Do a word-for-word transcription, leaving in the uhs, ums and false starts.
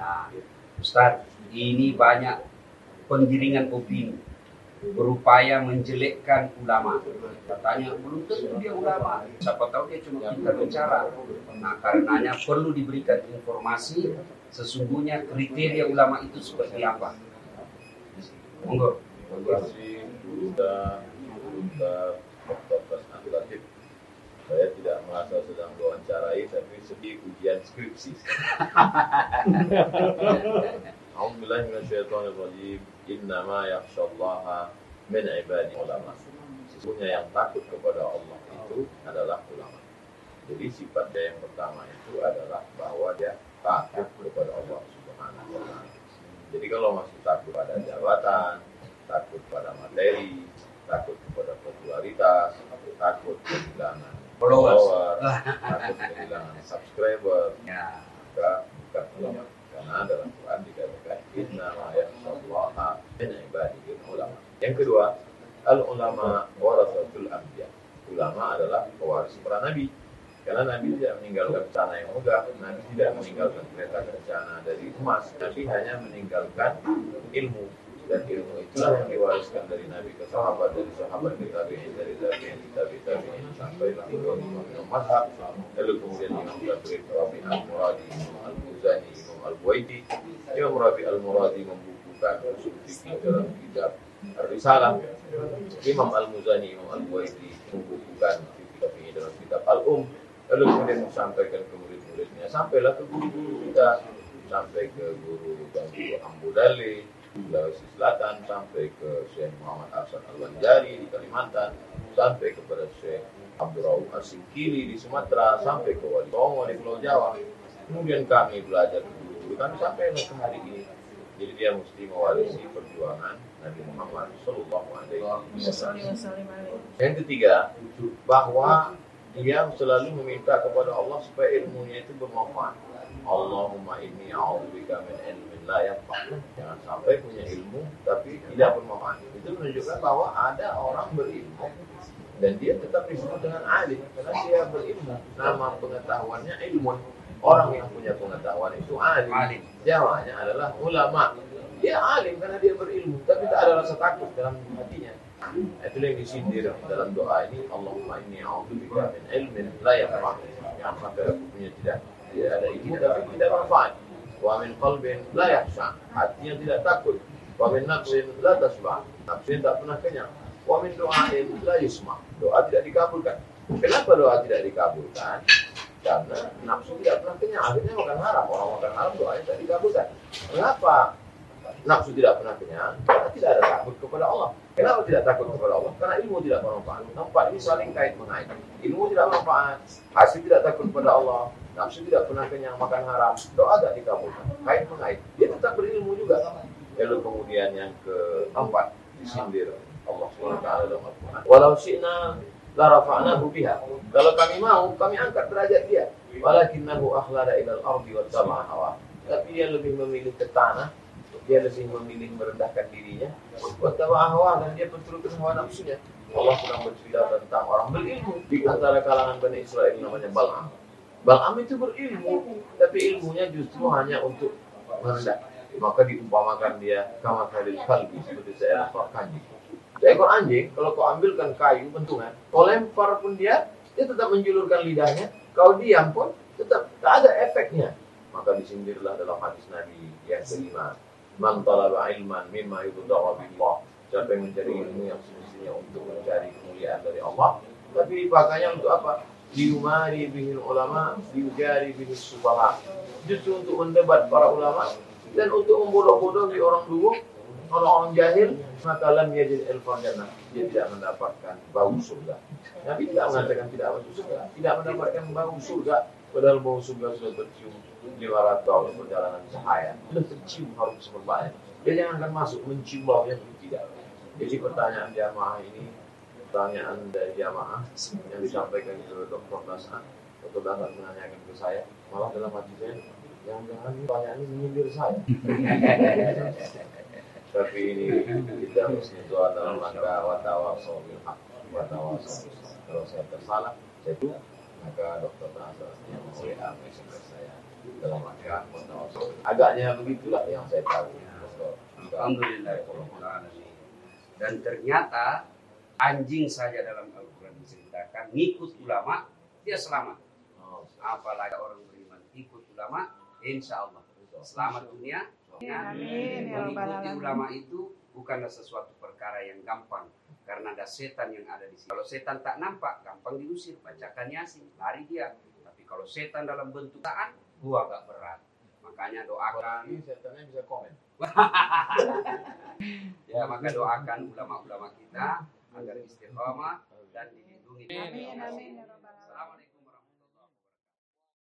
Nah, Ustaz, ini banyak penggiringan opini berupaya menjelekkan ulama. Katanya belum tentu dia ulama. Siapa tahu dia cuma pintar bicara. Nah, karenanya perlu diberikan informasi sesungguhnya kriteria ulama itu seperti apa. Monggo. Terima kasih Bunda Bunda Doktor Latif. Saya tidak merasa sedang diwawancarai, tapi sedih ujian skripsi. Alhamdulillah minasyaitonirrajim. Innama yakhshallaha min ibadi ulama. Sesungguhnya yang takut kepada Allah itu adalah ulama. Jadi sifatnya yang pertama itu adalah bahwa dia takut kepada Allah Subhanahu wa taala. Jadi kalau masih takut pada jabatan, takut pada materi, takut kepada popularitas, takut kehilangan follower, takut kehilangan subscriber, maka bukan ulama. Karena dalam Quran dikatakan innama yakhshallaha min ibadihi ulama. Yang kedua, al ulama warasatul anbiya. Ulama adalah pewaris para nabi. Karena Nabi tidak meninggalkan bencana yang megah, Nabi tidak meninggalkan kereta kencana dari emas, Nabi hanya meninggalkan ilmu. Dan ilmu itulah yang diwariskan dari Nabi ke sahabat, dari sahabat ke tabi'in, dari tabi'in ke tabi'in, tabi'in sampai ke Imam Mazhab. Lalu kemudian Imam Rabi Al-Muradi, Imam Al-Muzani, Imam Al-Buwaiti. Imam Rabi Al-Muradi membukukan usul fikih dalam kitab Ar-Risalah. Imam Al-Muzani, Imam Al-Buwaiti membukukan fikih dalam kitab Al-Um. Lalu kemudian disampaikan ke murid-muridnya, sampailah ke guru-guru kita, sampai ke guru Bangku Ambudale Sulawesi Selatan, sampai ke Syekh Muhammad Hasan Al-Banjari di Kalimantan, sampai kepada Syekh Abdul Rauf As-Singkili di Sumatera, sampai ke Wali Songo di Pulau Jawa. Kemudian kami belajar ke guru-guru kami sampai ke hari ini. Jadi dia mesti mewarisi perjuangan Nabi Muhammad Sallallahu Alaihi Wasallam. Yang ketiga, bahwa dia selalu meminta kepada Allah supaya ilmunya itu bermanfaat. Allahumma inni a'udzubika min ilmin la yanfa'. Jangan sampai punya ilmu tapi tidak bermanfaat. Itu menunjukkan bahwa ada orang berilmu dan dia tetap disebut dengan alim karena dia berilmu. Nama pengetahuannya ilmu. Orang yang punya pengetahuan itu alim. Jawabnya adalah ulama. Dia alim karena dia berilmu, tapi tak ada rasa takut dalam hatinya. Itulah yang disindir dalam doa ini. Allahumma inni a'udzubika min ilmin la yanfa'. Yang sampai aku punya tidak tidak ada ilmu tapi tidak manfaat. Wa min qalbin la yakhsha. Hatinya tidak takut. Wa min nafsin la tasba'. Nafsin tak pernah kenyang. Wa min du'ain la yusma'. Doa tidak dikabulkan. Kenapa doa tidak dikabulkan? Karena nafsu tidak pernah kenyang. Akhirnya makan haram. Orang makan haram doanya tidak dikabulkan. Kenapa nafsu tidak pernah kenyang? Karena tidak ada takut kepada Allah. Kenapa tidak takut kepada Allah? Karena ilmu tidak bermanfaat. Nampak ini saling kait mengait. Ilmu tidak bermanfaat, hasil tidak takut kepada Allah, nafsu tidak pernah kenyang makan haram, doa tidak dikabulkan. Kait mengait. Dia tetap berilmu juga. Lalu kemudian yang keempat disindir Allah subhanahu wa taala dalam Al-Quran. Walau syi'na la rafa'nahu biha. Kalau kami mau, kami angkat derajat dia. Walakinnahu akhlada ilal ardi wa taba'a hawa. Tapi dia lebih memilih ke tanah. Dia lebih memilih merendahkan dirinya, wattaba'a hawa, dan dia berturutkan hawa nafsunya. Allah sedang bercerita tentang orang berilmu di antara kalangan Bani Israel namanya Bal'am. Bal'am itu berilmu, tapi ilmunya justru hanya untuk merendah. Maka diumpamakan dia kama khalil kalbi, seperti seekor anjing. Seekor anjing, kalau kau ambilkan kayu bentungan, kau lempar pun dia, dia tetap menjulurkan lidahnya. Kau diam pun tetap tak ada efeknya. Maka disindirlah dalam hadis Nabi yang kelima. Man talaba ilman mimma yubtagha billah. Siapa yang mencari ilmu yang semestinya untuk mencari kemuliaan dari Allah, tapi dipakainya untuk apa? Liumari bihil ulama, liujari bihil subaha. Justru untuk mendebat para ulama dan untuk membodoh-bodohi orang dulu, orang-orang jahil. Maka lam yajid ilfan jannah. Dia tidak mendapatkan bau surga. Nabi tidak mengatakan tidak masuk surga, tidak mendapatkan bau surga. Padahal bau surga sudah tercium lima ratus tahun perjalanan cahaya. Sudah tercium harum semerbaknya. Dia jangan akan masuk mencium baunya, tidak. Jadi pertanyaan jamaah ini, pertanyaan dari jamaah yang disampaikan ke Doktor Dasar. Doktor Dasar menanyakan ke saya, malah dalam hati saya, jangan-jangan pertanyaan ini menyindir saya. Tapi ini kita mesti doa dalam rangka watawasau bil haq, watawasau. Kalau saya tersalah, saya itu maka Doktor Dasar yang W A messenger saya. dalam masyarakat. Agaknya begitulah yang saya tahu. Alhamdulillah. Dan ternyata anjing saja dalam Al-Quran diceritakan ngikut ulama dia selamat. Apalagi orang beriman ikut ulama, insya Allah selamat dunia. Amin. Ya Rabbal Mengikuti Alamin. ulama itu bukanlah sesuatu perkara yang gampang karena ada setan yang ada di sini. Kalau setan tak nampak, gampang diusir, bacakan Yasin, lari dia. Tapi kalau setan dalam bentuk taan, gua agak berat. Makanya doakan. Ini setannya bisa komen. Ya, maka doakan ulama-ulama kita agar istiqamah dan dilindungi. Amin. Amin. Ya Rabbal